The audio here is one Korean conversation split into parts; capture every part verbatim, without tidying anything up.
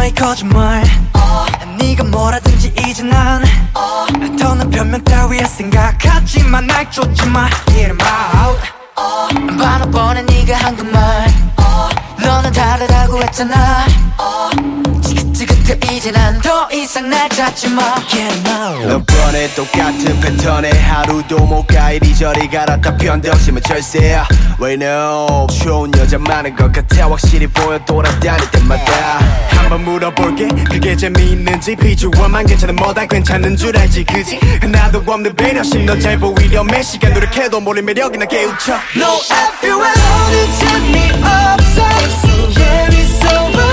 나의 거짓말 uh. 네가 뭐라든지 이제 난 uh. 더는 변명 따위에 생각하지만 날 쫓지마 Get him out uh. 바로 뻔해 네가 한 그 말 uh. 너는 다르다고 했잖아 uh. 지긋지긋해 이제 난 더 이상 날 찾지마 Get him out 몇 번에 똑같은 패턴에 하루도 못 가 이리저리 갈았다 편덕심은 절세야 We know 좋은 여자 많은 것 같아 확실히 보여 돌아다닐 때마다 한번 물어볼게 그게 재미있는지 비주얼만 괜찮은 뭐다 괜찮은 줄 알지 그지 하나도 없는 배려심 너 잘 보이려 몇 시간 노력해도 모른 매력이 나 깨우쳐 No everywhere 너는 재미없어 Yeah it's over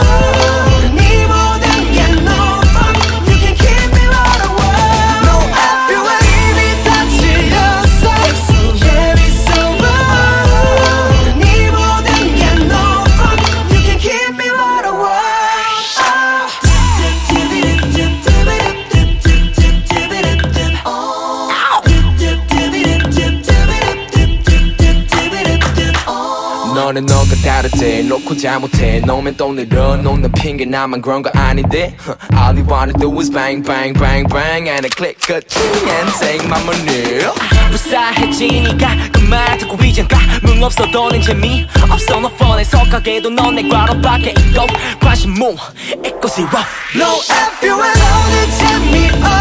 너는 너가 다르대 놓고 잘못해 놓으면 또 늘어놓는 핑계 나만 그런 거 아닌데 All you wanna do is bang bang bang bang And a click a ting and take my money 불쌍해지니까 그 말 듣고 이젠 감흥 없어 너는 재미없어 너 뻔해 속하게도 넌 내 과로밖에 있고 관심 뭐 있고 zero No everywhere 너는 재미없어